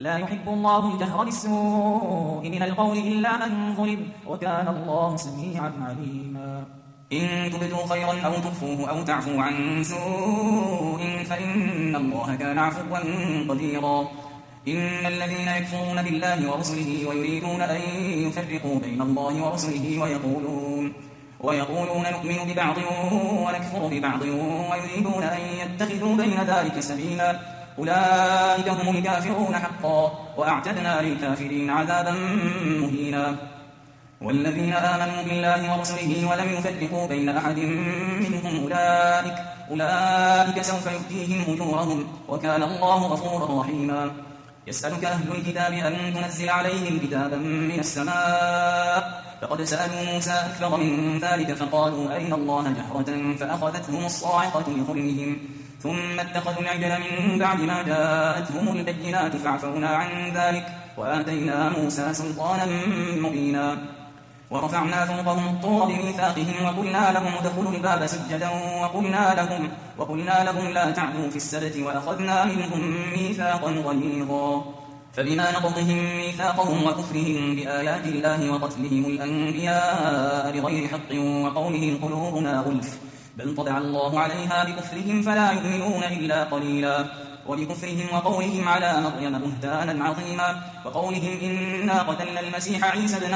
لا يحب الله الجهر بالسوء من القول إلا من ظلم، وكان الله سميعا عليما. إن تبدوا خيرا أو تخفوه أو تعفوا عن سوء فإن الله كان عفوا قديرا. إن الذين يكفرون بالله ورسله ويريدون أن يفرقوا بين الله ورسله ويقولون نؤمن ببعض ونكفر ببعض ويريدون أن يتخذوا بين ذلك سبيلا، أولئك هم الكافرون حقا، وأعتدنا للكافرين عذابا مهينا. والذين آمنوا بالله ورسله ولم يفرقوا بين أحد منهم أولئك سوف يؤتيهم أجورهم، وكان الله غفورا رحيما. يسألك أهل الكتاب أن تنزل عليهم كتابا من السماء، فقد سألوا موسى أكثر من ذلك فقالوا أرنا الله جهرة فأخذتهم الصاعقة بظلمهم، ثم اتخذوا العجل من بعد ما جاءتهم البينات فعفونا عن ذلك وآتينا موسى سلطانا مبينا. ورفعنا فوقهم الطور بميثاقهم وقلنا لهم ادخلوا الباب سجدا وقلنا لهم لا تعدوا في السبت وأخذنا منهم ميثاقا غليظا. فبما نقضهم ميثاقهم وكفرهم بآيات الله وقتلهم الأنبياء بغير حق وقولهم قلوبنا غلف، بل طبع الله عليها بكفرهم فلا يؤمنون إلا قليلا. وبكفرهم وقولهم على مريم بهتانا عظيما، وقولهم إنا قتلنا المسيح عيسى ابن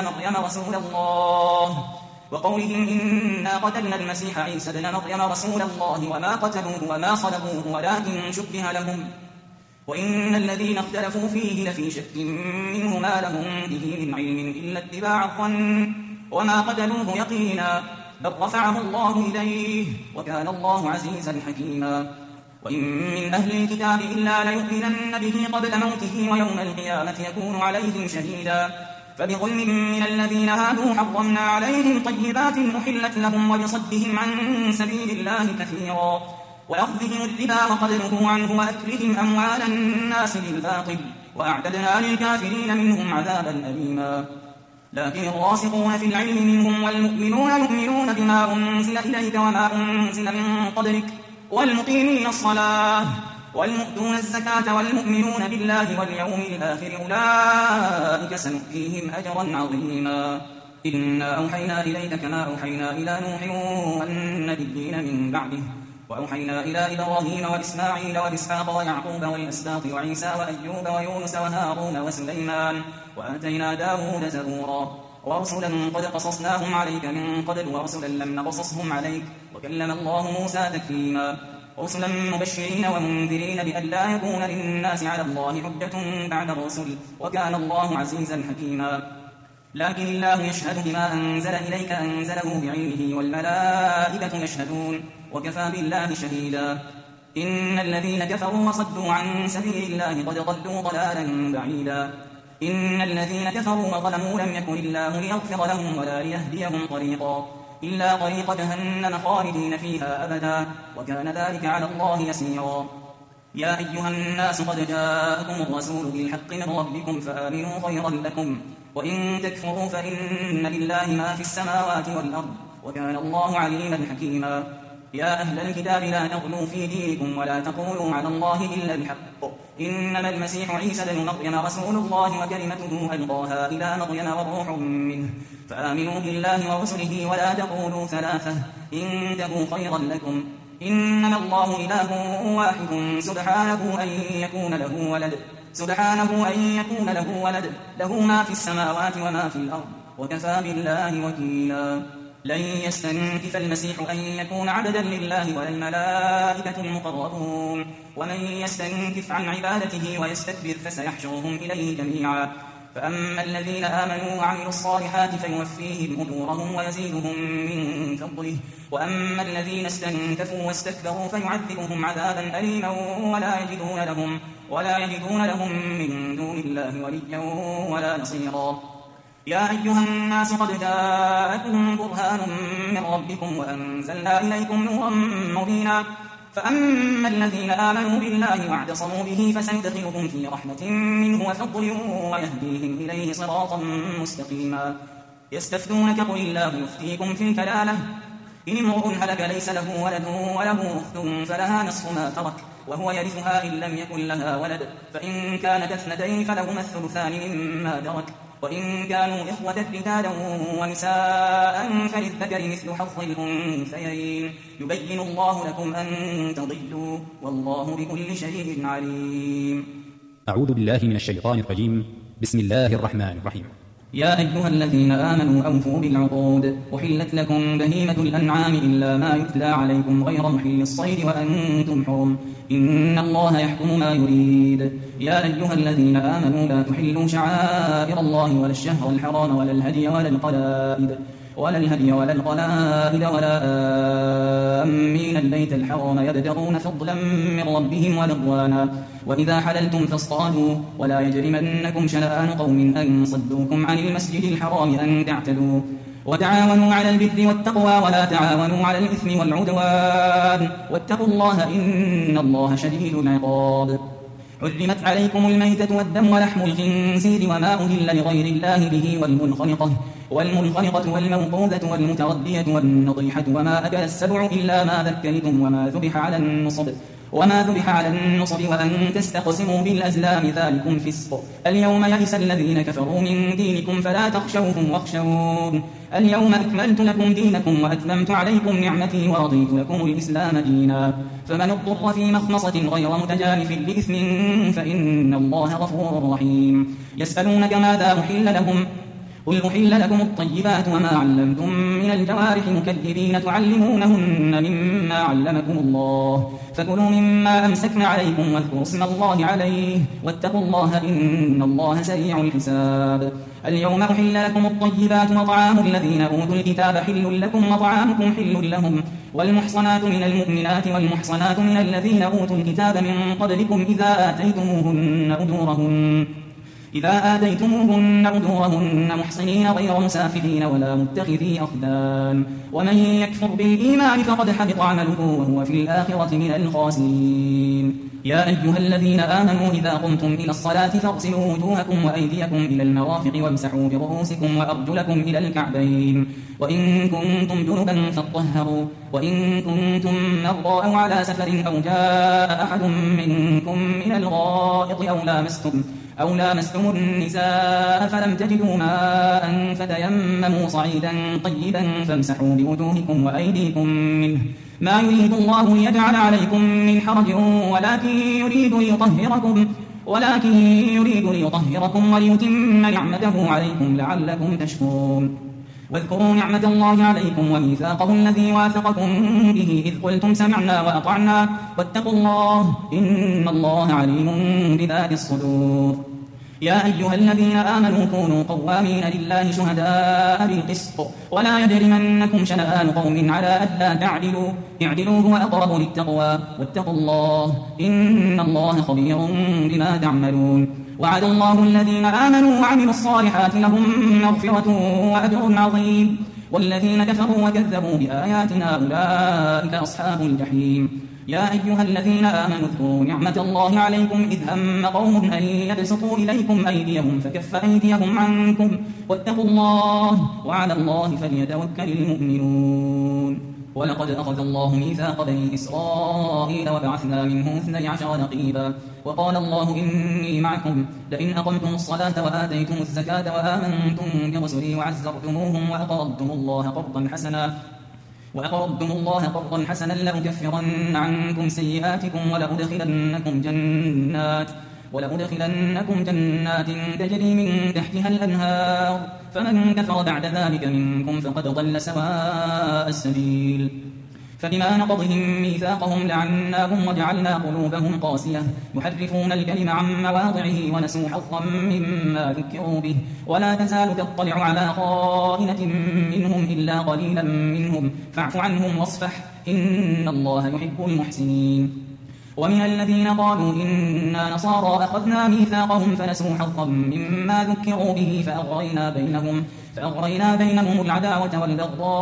مريم رسول الله وما قتلوه وما صلبوه ولكن شبه لهم، وإن الذين اختلفوا فيه لفي شك منه ما لهم به من علم إلا اتباع الظن وما قتلوه يقينا، بل رفعه الله إليه وكان الله عزيزا حكيما. وإن من أهل الكتاب إلا ليؤمنن به قبل موته ويوم القيامة يكون عليهم شهيدا. فبظلم من الذين هادوا حرمنا عليهم طيبات أحلت لهم وبصدهم عن سبيل الله كثيرا، وأخذهم الربا وقد نهوا عنه وأكلهم أموال الناس بالباطل، وأعتدنا للكافرين منهم عذابا أليما. لكن الراسخون في العلم منهم والمؤمنون يؤمنون بما أنزل إليك وما أنزل من قبلك والمقيمين الصلاة والمؤتون الزكاة والمؤمنون بالله واليوم الآخر أولئك سنؤتيهم أجرا عظيما. إنا أوحينا إليك كما أوحينا إلى نوح والنبيين من بعده، وأوحينا إلى إبراهيم وإسماعيل وإسحاق ويعقوب والأسباط وعيسى وأيوب ويونس وهارون وسليمان، وآتينا داود زبورا. ورسلا قد قصصناهم عليك من قبل ورسلا لم نقصصهم عليك، وكلم الله موسى تكليما. رسلا مبشرين ومنذرين بألا يكون للناس على الله حجة بعد الرسل، وكان الله عزيزا حكيما. لكن الله يشهد بما أنزل إليك أنزله بعلمه والملائكة يشهدون وكفى بالله شهيدا. إن الذين كفروا وصدوا عن سبيل الله قد ضلوا ضلالا بعيدا. إن الذين كفروا وظلموا لم يكن الله ليغفر لهم ولا ليهديهم طريقا إلا طريق جهنم خالدين فيها أبدا، وكان ذلك على الله يسيرا. يا أيها الناس قد جاءكم الرسول بالحق من ربكم فآمنوا خيرا لكم، وإن تكفروا فإن لله ما في السماوات والأرض، وكان الله عليما حكيما. يا أهل الكتاب لا تغلوا في دينكم ولا تقولوا على الله إلا الحق، إنما المسيح عيسى بن مريم رسول الله وكلمته ألقاها إلى مريم وروح منه، فآمنوا بالله ورسله ولا تقولوا ثلاثة انتهوا خيرا لكم، إنما الله إله واحد سبحانه أن يكون له ولد له ما في السماوات وما في الأرض، وكفى بالله وكيلا. لن يستنكف المسيح أن يكون عبدا لله ولا الملائكة المقربون، ومن يستنكف عن عبادته ويستكبر فسيحشرهم إليه جميعا. فأما الذين آمنوا وعملوا الصالحات فيوفيهم أجورهم ويزيدهم من فضله، وأما الذين استنكفوا واستكبروا فيعذبهم عذابا أليما ولا يجدون لهم من دون الله وليا ولا نصيرا. يا أيها الناس قد جاءكم برهان من ربكم وأنزلنا إليكم نورا مبينا. فأما الذين آمنوا بالله واعتصموا به فسندخلهم في رحمة منه وفضل ويهديهم إليه صراطا مستقيما. يستفتونك قل الله يفتيكم في الكلالة إن امرؤ هلك ليس له ولد وله أخت فلها نصف ما ترك وهو يرثها إن لم يكن لها ولد، فإن كانت اثنتين فلهما الثلثان مما ترك، وإن كانوا إخوة رجالا ونساء فللذكر مثل حظ الأنثيين، يبين الله لكم أن تضلوا والله بكل شيء عليم. أعوذ بالله من الشيطان الرجيم. بسم الله الرحمن الرحيم. يا أيها الذين آمنوا أوفوا بالعقود، أحلت لكم بهيمة الأنعام إلا ما يتلى عليكم غير محل الصيد وأنتم حرم، إن الله يحكم ما يريد. يا أيها الذين آمنوا لا تحلوا شعائر الله ولا الشهر الحرام ولا الهدي ولا القلائد ولا آمين البيت الحرام يبتغون فضلا من ربهم ورضوانا، وإذا حللتم فاصطادوا، ولا يجرمنكم شنآن قوم أن صدوكم عن المسجد الحرام أن تعتدوا، وتعاونوا على البر والتقوى ولا تعاونوا على الإثم والعدوان، واتقوا الله إن الله شديد العقاب. حرمت عليكم الميتة والدم ولحم الخنزير وما أهل لغير الله به والمنخنقة والموقوذة والمتردية والنطيحة وما أكل السبع إلا ما ذكيتم وما ذبح على النصب وأن تستقسموا بالأزلام ذلكم فسق. اليوم يئس الذين كفروا من دينكم فلا تخشوهم واخشون، اليوم أكملت لكم دينكم وأتممت عليكم نعمتي ورضيت لكم الإسلام دينا، فمن اضطر في مخمصة غير متجانف لإثم فإن الله غفور رحيم. يسألونك ماذا أحل لهم، قل أحل لكم الطيبات وما علمتم من الجوارح مكذبين تعلمونهن مما علمكم الله، فكلوا مما أمسكن عليكم واذكروا اسم الله عليه واتقوا الله إن الله سريع الحساب. اليوم أحل لكم الطيبات وطعام الذين أوتوا الكتاب حل لكم وطعامكم حل لهم، والمحصنات من المؤمنات والمحصنات من الذين أوتوا الكتاب من قبلكم إذا آتيتموهن أجورهن محصنين غير مسافحين ولا متخذي أخدان، ومن يكفر بالإيمان فقد حبط عمله وهو في الآخرة من الخاسرين. يا أيها الذين آمنوا إذا قمتم إلى الصلاة فاغسلوا وجوهكم وأيديكم إلى المرافق وامسحوا برؤوسكم وأرجلكم إلى الكعبين، وإن كنتم جنبا فاطهروا، وإن كنتم مرضى أو على سفر أو جاء أحد منكم من الغائط أو لامستم النساء فلم تجدوا ماء فتيمموا صعيدا طيبا فامسحوا بوجوهكم وأيديكم منه، ما يريد الله ليجعل عليكم من حرج ولكن يريد ليطهركم وليتم نعمته عليكم لعلكم تشكرون. واذكروا نعمة الله عليكم وميثاقه الذي واثقكم به إذ قلتم سمعنا وأطعنا واتقوا الله إن الله عليم بذات الصدور. يا أيها الذين آمنوا كونوا قوامين لله شهداء بالقسط ولا يجرمنكم شنآن قوم على ألا تعدلوا، اعدلوا هو أقرب للتقوى واتقوا الله إن الله خبير بما تعملون. وعد الله الذين آمنوا وعملوا الصالحات لهم مغفرة وأجر عظيم، والذين كفروا وكذبوا بآياتنا أولئك أصحاب الجحيم. يا أيها الذين آمنوا اذكروا نعمة الله عليكم إذ هم قوم أن يبسطوا إليكم أيديهم فكف أيديهم عنكم واتقوا الله وعلى الله فليتوكل المؤمنون. ولقد أخذ الله ميثاق بني إسرائيل وبعثنا منهم 12 نقيبا، وقال الله إني معكم لئن أقمتم الصلاة وآتيتم الزكاة وآمنتم برسلي وعزرتموهم وأقرضتم الله قرضا حسنا لأكفرن عنكم سيئاتكم ولأدخلنكم جنات تجري من تحتها الأنهار، فمن كفر بعد ذلك منكم فقد ضل سواء السبيل. فبما نقضهم ميثاقهم لعناهم وجعلنا قلوبهم قاسية يحرفون الكلم عن مواضعه ونسوا حظا مما ذكروا به، ولا تزال تطلع على خائنة منهم إلا قليلا منهم فاعف عنهم واصفح إن الله يحب المحسنين. ومن الذين قالوا إنا نصارى أخذنا ميثاقهم فنسوا حظا مما ذكروا به فأغرينا بينهم العداوة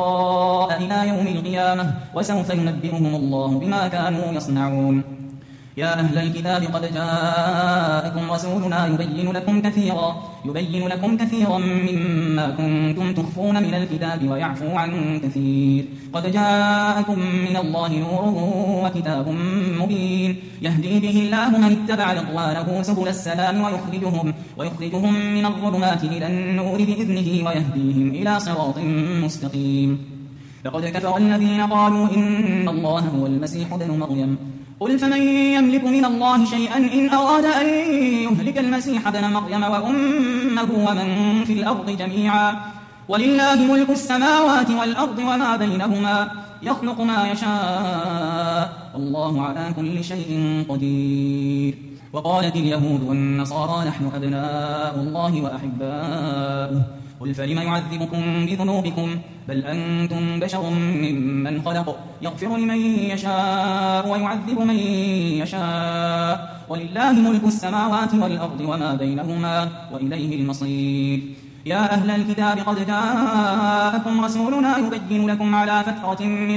والبغضاء إلى يوم القيامة، وسوف ينبئهم الله بما كانوا يصنعون. يا أهل الكتاب قد جاءكم رسولنا يبين لكم كثيرا مما كنتم تخفون من الكتاب ويعفو عن كثير. قد جاءكم من الله نور وكتاب مبين يهدي به الله من اتبع رضوانه سبل السلام ويخرجهم من الظلمات إلى النور بإذنه ويهديهم إلى صراط مستقيم. لقد كفر الذين قالوا إن الله هو المسيح ابن مريم قل فمن يملك من الله شيئا إن أراد أن يهلك المسيح ابن مريم وأمه ومن في الأرض جميعا ولله ملك السماوات والأرض وما بينهما يخلق ما يشاء والله على كل شيء قدير. وقالت اليهود والنصارى نحن أبناء الله وأحباؤه قل فلم يعذبكم بذنوبكم بل أنتم بشر ممن خلق يغفر لمن يشاء ويعذب من يشاء ولله ملك السماوات والأرض وما بينهما وإليه المصير. يا أهل الكتاب قد جاءكم رسولنا يبين لكم على فترة من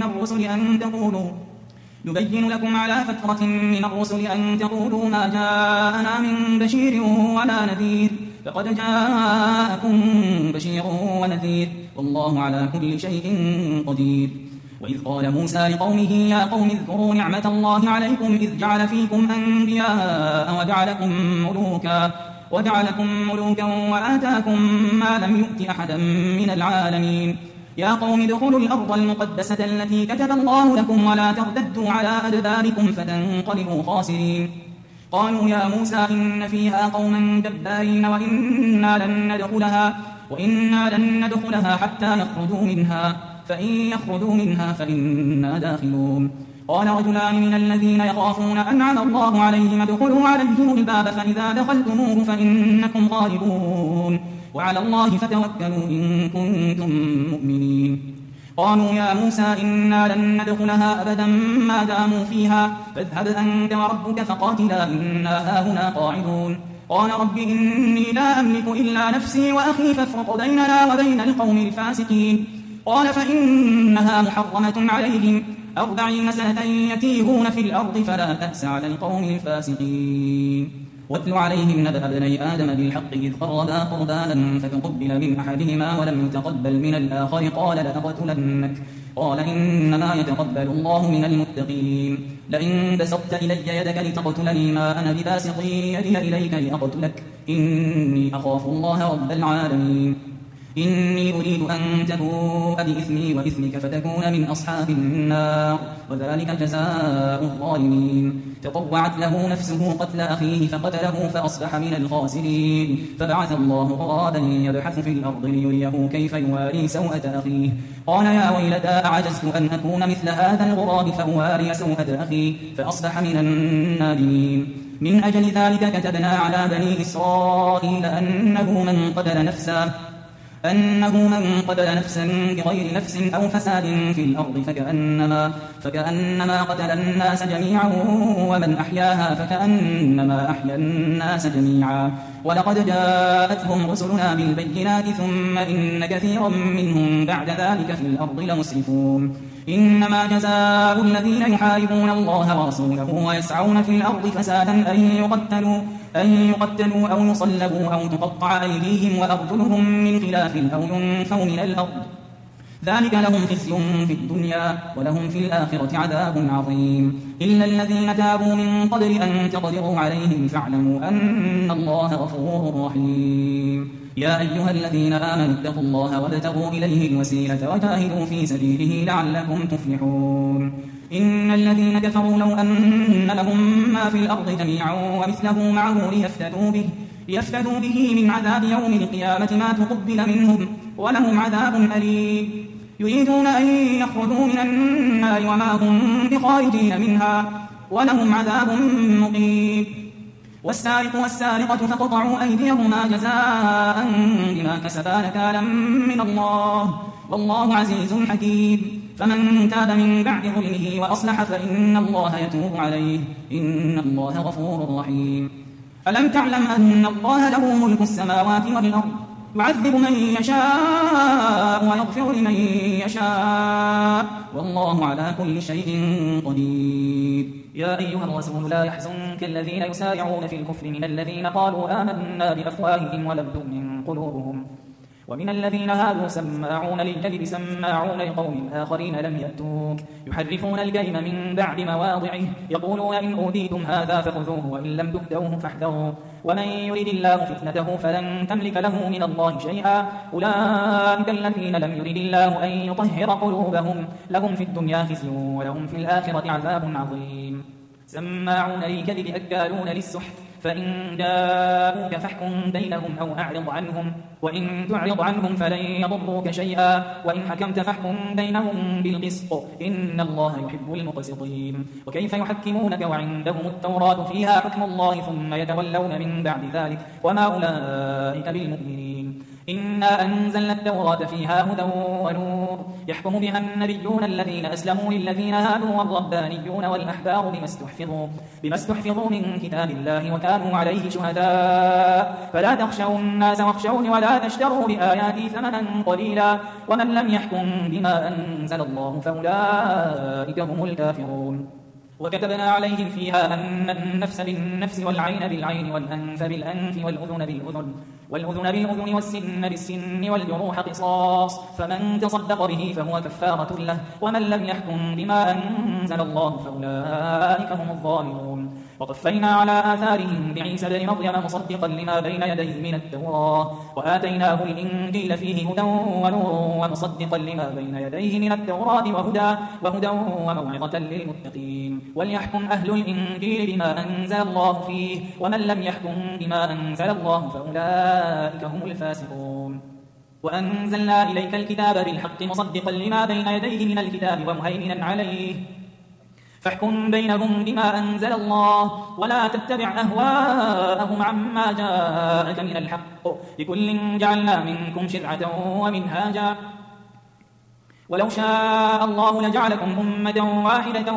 الرسل أن تقولوا ما جاءنا من بشير ولا نذير فقد جاءكم بشير ونذير والله على كل شيء قدير. وإذ قال موسى لقومه يا قوم اذكروا نعمة الله عليكم إذ جعل فيكم أنبياء وجعلكم ملوكا وآتاكم ما لم يؤت أحدا من العالمين. يا قوم ادخلوا الأرض المقدسة التي كتب الله لكم ولا ترتدوا على أدباركم فتنقلبوا خاسرين. قالوا يا موسى إن فيها قوما جبارين وإنا لن ندخلها حتى يخرجوا منها فإن يخرجوا منها فإنا داخلون. قال رجلان من الذين يخافون أنعم الله عليهم ادخلوا عليهم الباب فإذا دخلتموه فإنكم غالبون وعلى الله فتوكلوا إن كنتم مؤمنين. قالوا يا موسى إنا لن ندخلها أبدا ما داموا فيها فاذهب أنت وربك فقاتلا إنا هاهنا قاعدون. قال رب إني لا أملك إلا نفسي وأخي فافرق بيننا وبين القوم الفاسقين. قال فإنها محرمة عليهم 40 سنة يتيهون في الأرض فلا تأس على القوم الفاسقين. واتل عليهم نبأ ابني آدم بالحق إذ قربا قربانا فتقبل من أحدهما ولم يتقبل من الآخر قال لأقتلنك قال إنما يتقبل الله من المتقين. لئن بسطت إلي يدك لتقتلني ما أنا بباسط يدي إليك لأقتلك إني أخاف الله رب العالمين. إني أريد أن تبوء بإثمي وإثمك فتكون من أصحاب النار وذلك جزاء الظالمين. فطوعت له نفسه قتل أخيه فقتله فأصبح من الخاسرين. فبعث الله غرابا يبحث في الأرض ليريه كيف يواري سوءة أخيه قال يا ويلتى أعجزت أن أكون مثل هذا الغراب فأواري سوءة أخي فأصبح من النادمين. من أجل ذلك كتبنا على بني إسرائيل أنه من قتل نفسا بغير نفس أو فساد في الأرض فكأنما قتل الناس جميعا ومن أحياها فكأنما أحيا الناس جميعا. ولقد جاءتهم رسلنا بالبينات ثم إن كثيرا منهم بعد ذلك في الأرض لمسرفون. إنما جزاء الذين يحاربون الله ورسوله ويسعون في الأرض فسادا أن يقتلوا أو يصلبوا أو تقطع أيديهم وأرجلهم من خلاف أو ينفوا من الأرض ذلك لهم خزي في الدنيا ولهم في الآخرة عذاب عظيم. إلا الذين تابوا من قبل أن تقدروا عليهم فاعلموا أن الله غفور رحيم. يا أيها الذين آمنوا اتقوا الله وابتغوا إليه الوسيلة وجاهدوا في سبيله لعلكم تفلحون. إن الذين كفروا لو أن لهم ما في الأرض جميعا ومثله معه ليفتدوا به من عذاب يوم القيامة ما تقبل منهم ولهم عذاب أليم. يريدون أن يخرجوا من النار وما هم بخارجين منها ولهم عذاب مقيم. والسارق والسارقة فاقطعوا أيديهما جزاء بما كسبا نكالا من الله والله عزيز حكيم. فمن تاب من بعد ظلمه وأصلح فإن الله يتوب عليه إن الله غفور رحيم. ألم تعلم أن الله له ملك السماوات والأرض يعذب من يشاء ويغفر لمن يشاء والله على كل شيء قدير. يا أيها الرسول لا يحزنك الذين يسارعون في الكفر من الذين قالوا آمنا بأفواههم ولم تؤمن قلوبهم ومن الذين هادوا سماعون للكذب سماعون لقوم آخرين لم يأتوك يحرفون الكلم من بعد مواضعه يقولون إن أوتيتم هذا فخذوه وإن لم تؤتوه فاحذروا ومن يرد الله فتنته فلن تملك له من الله شيئا أولئك الذين لم يرد الله أن يطهر قلوبهم لهم في الدنيا خزي ولهم في الآخرة عذاب عظيم. سماعون للكذب أكالون للسحت فإن جاءوك فاحكم بينهم أو أعرض عنهم وإن تعرض عنهم فلن يضروك شيئا وإن حكمت فاحكم بينهم بالقسط إن الله يحب المقسطين. وكيف يحكمونك وعندهم التوراة فيها حكم الله ثم يتولون من بعد ذلك وما أولئك بالمؤمنين. إنا أنزلنا التوراة فيها هدى ونور يحكم بها النبيون الذين أسلموا للذين هادوا والربانيون والأحبار بما استحفظوا من كتاب الله وكانوا عليه شهداء فلا تخشوا الناس واخشوني ولا تشتروا بآياتي ثمنا قليلا ومن لم يحكم بما أنزل الله فأولئك هم الكافرون. وكتبنا عليهم فيها أن النفس بالنفس والعين بالعين والأنف بالأنف والأذن بالأذن والسن بالسن والجروح قصاص فمن تصدق به فهو كفارة له ومن لم يحكم بما أنزل الله فأولئك هم الظالمون. وقفينا على آثارهم بعيسى بن مريم مصدقا لما بين يديه من التوراة وآتيناه الإنجيل فيه هدى ونور ومصدقا لما بين يديه من التوراة وهدى وموعظة للمتقين. وليحكم أهل الإنجيل بما أنزل الله فيه ومن لم يحكم بما أنزل الله فأولئك هم الفاسقون. وأنزلنا إليك الكتاب بالحق مصدقا لما بين يديه من الكتاب ومهيمنا عليه فاحكم بينهم بما أنزل الله ولا تتبع أهواءهم عما جاءك من الحق لكل جعلنا منكم شرعة ومنهاجا ولو شاء الله لجعلكم أمة واحدة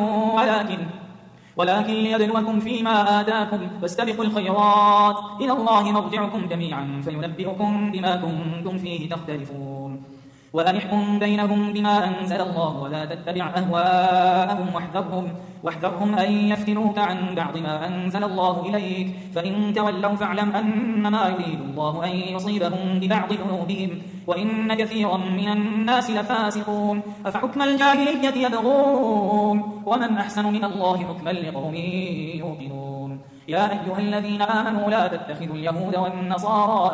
ولكن ليبلوكم فيما آتاكم فاستبقوا الخيرات إلى الله مرجعكم جميعا فينبئكم بما كنتم فيه تختلفون. وأن احكم بينهم بما أنزل الله ولا تتبع أهواءهم واحذرهم أن يفتنوك عن بعض ما أنزل الله إليك فإن تولوا فاعلم أنما يريد الله أن يصيبهم ببعض ذنوبهم وإن كثيرا من الناس لفاسقون. أفحكم الجاهلية يبغون ومن أحسن من الله حكما لقوم يوقنون. يا أيها الذين آمنوا لا تتخذوا اليهود والنصارى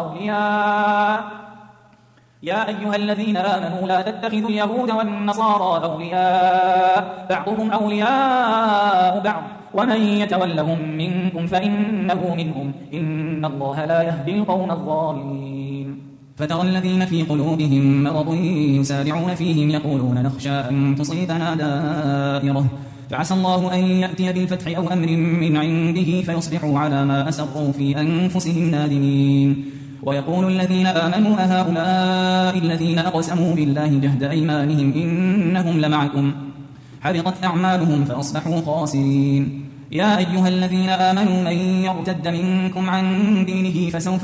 أولياء بعضهم أولياء بعض ومن يتولهم منكم فإنه منهم إن الله لا يهدي القوم الظالمين. فترى الذين في قلوبهم مرض يسارعون فيهم يقولون نخشى أن تصيبنا دائرة فعسى الله أن يأتي بالفتح أو أمر من عنده فيصبحوا على ما أسروا في أنفسهم نادمين. ويقول الذين آمنوا أهؤلاء الذين أقسموا بالله جهد أيمانهم إنهم لمعكم حبطت أعمالهم فأصبحوا خاسرين. يا أيها الذين آمنوا من يرتد منكم عن دينه فسوف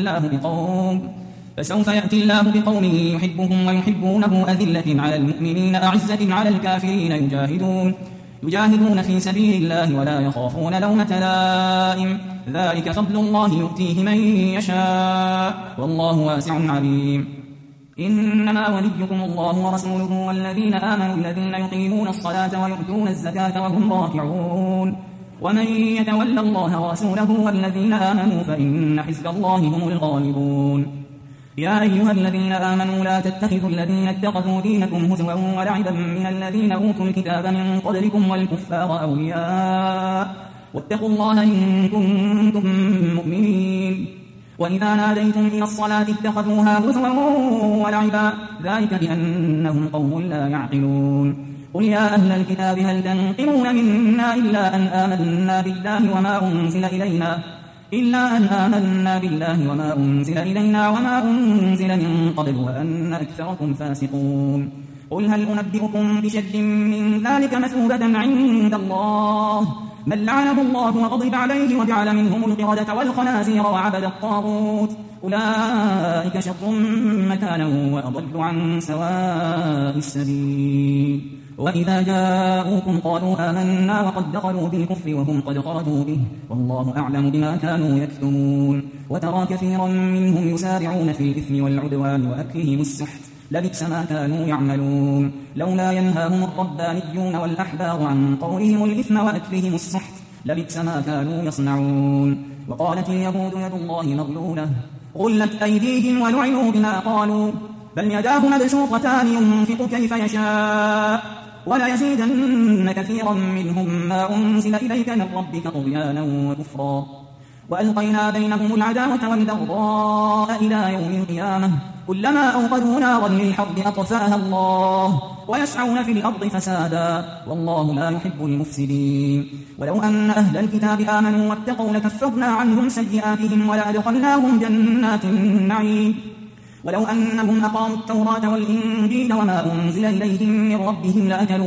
يأتي الله بقوم يحبهم ويحبونه أذلة على المؤمنين أعزة على الكافرين يجاهدون في سبيل الله ولا يخافون لومة لائم ذلك فضل الله يؤتيه من يشاء والله واسع عليم. إنما وليكم الله ورسوله والذين آمنوا الذين يقيمون الصلاة ويؤتون الزكاة وهم راكعون ومن يتول الله ورسوله والذين آمنوا فإن حزب الله هم الغالبون. يا أيها الذين آمنوا لا تتخذوا الذين اتخذوا دينكم هزوا ولعبا من الذين أوتوا الكتاب من قبلكم والكفار أولياء واتقوا الله إن كنتم مؤمنين. وإذا ناديتم إلى الصلاة اتخذوها هزوا ولعبا ذلك بأنهم قوم لا يعقلون. قل يا أهل الكتاب هل تنقمون منا إلا أن آمنا بالله وما أنزل إلينا وما أنزل من قبل وأن أكثركم فاسقون. قل هل أنبئكم بشر من ذلك مثوبة عند الله من لعنه الله وغضب عليه وجعل منهم القردة والخنازير وعبد الطاغوت أولئك شر مكانا وأضل عن سواء السبيل وإذا جاءوكم قالوا آمنا وقد دخلوا بالكفر وهم قد خرجوا به والله أعلم بما كانوا يكتمون وترى كثيرا منهم يسارعون في الإثم والعدوان وأكلهم السحت لبئس ما كانوا يعملون لولا ينهاهم الربانيون والأحبار عن قولهم الإثم وأكلهم السحت لبئس ما كانوا يصنعون وقالت اليهود يد الله مغلولة غلت أيديهم ولعنوا بما قالوا بل يداه مبسوطتان ينفق كيف يشاء وليزيدن كثيرا منهم ما أنزل إليك من ربك طغيانا وكفرا وألقينا بينهم العداوة والبغضاء إلى يوم القيامة كلما أوقدوا نارا للحرب أطفأها الله ويسعون في الأرض فسادا والله لا يحب المفسدين ولو أن أهل الكتاب آمنوا واتقوا لكفرنا عنهم سيئاتهم ولأدخلناهم جنات النعيم ولو أنهم أقاموا التوراة والإنجيل وما أنزل إليهم من ربهم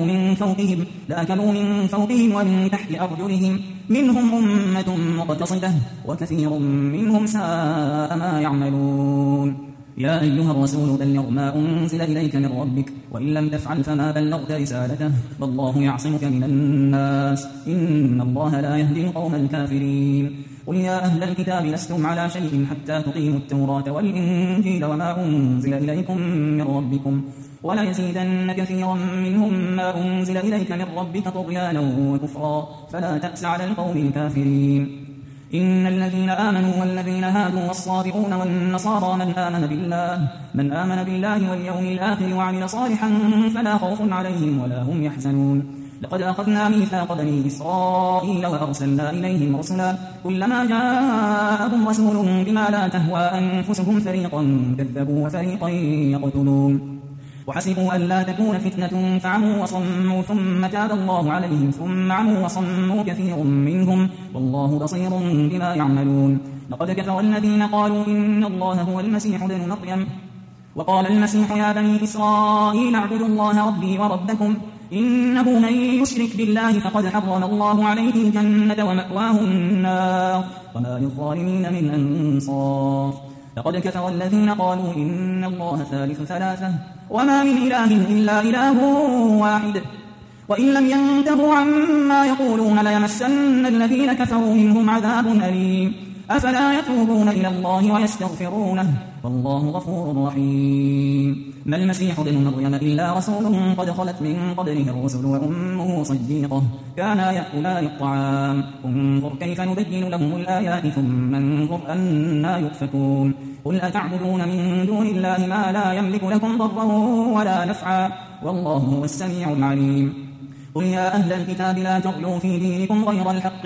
لأكلوا من فوقهم ومن تحت أرجلهم منهم أمة مقتصدة وكثير منهم ساء ما يعملون يا أيها الرسول بلغ ما أنزل إليك من ربك وإن لم تفعل فما بلغت رسالته والله يعصمك من الناس إن الله لا يهدي القوم الكافرين قل يا أهل الكتاب لستم على شيء حتى تقيموا التوراة والإنجيل وما أنزل إليكم من ربكم وليزيدن كثيرا منهم ما أنزل إليك من ربك طغيانا وكفرا فلا تأس على القوم الكافرين إن الذين آمنوا والذين هادوا والصابئون والنصارى من آمن بالله واليوم الآخر وعمل صالحا فلا خوف عليهم ولا هم يحزنون لقد أخذنا ميثاق بني إسرائيل وأرسلنا إليهم رسلا كلما جاءهم رسول بما لا تهوى أنفسهم فريقا كذبوا وفريقا يقتلون وحسبوا أن لا تكون فتنة فعموا وصموا ثم تاب الله عليهم ثم عموا وصموا كثير منهم والله بصير بما يعملون لقد كفر الذين قالوا إن الله هو المسيح ابن مريم وقال المسيح يا بني إسرائيل اعبدوا الله ربي وربكم إنه من يشرك بالله فقد حرم الله عليه الجنة ومأواه النار وما للظالمين من أنصار لقد كفر الذين قالوا إن الله ثالث ثلاثة وما من إله إلا إله واحد وإن لم ينتهوا عما يقولون ليمسن الذين كفروا منهم عذاب أليم أفلا يتوبون إلى الله ويستغفرونه والله غفور رحيم ما المسيح ابن مريم إلا رسول قد خلت من قبله الرسل وأمه صديقة كانا يأكلان الطعام انظر كيف نبين لهم الآيات ثم انظر أنا يؤفكون قل أتعبدون من دون الله ما لا يملك لكم ضرا ولا نفعا والله هو السميع العليم قل يا أهل الكتاب لا تغلوا في دينكم غير الحق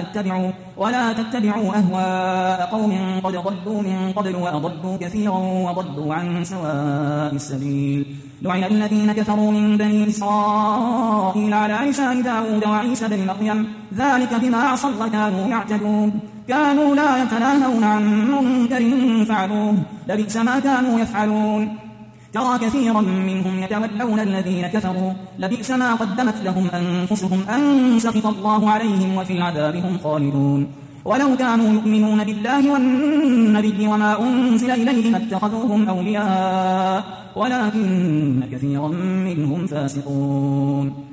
ولا تتبعوا أهواء قوم قد ضلوا من قبل وأضلوا كثيرا وضلوا عن سواء السبيل لعن الذين كفروا من بني إسرائيل على لسان داود وعيسى بن مريم ذلك بما عصوا وكانوا يعتدون كانوا لا يتناهون عن منكر فعلوه لبئس ما كانوا يفعلون ترى كثيرا منهم يتولون الذين كفروا لبئس ما قدمت لهم أنفسهم أن سخط الله عليهم وفي العذاب هم خالدون ولو كانوا يؤمنون بالله والنبي وما أنزل إليه ما اتخذوهم أولياء ولكن كثيرا منهم فاسقون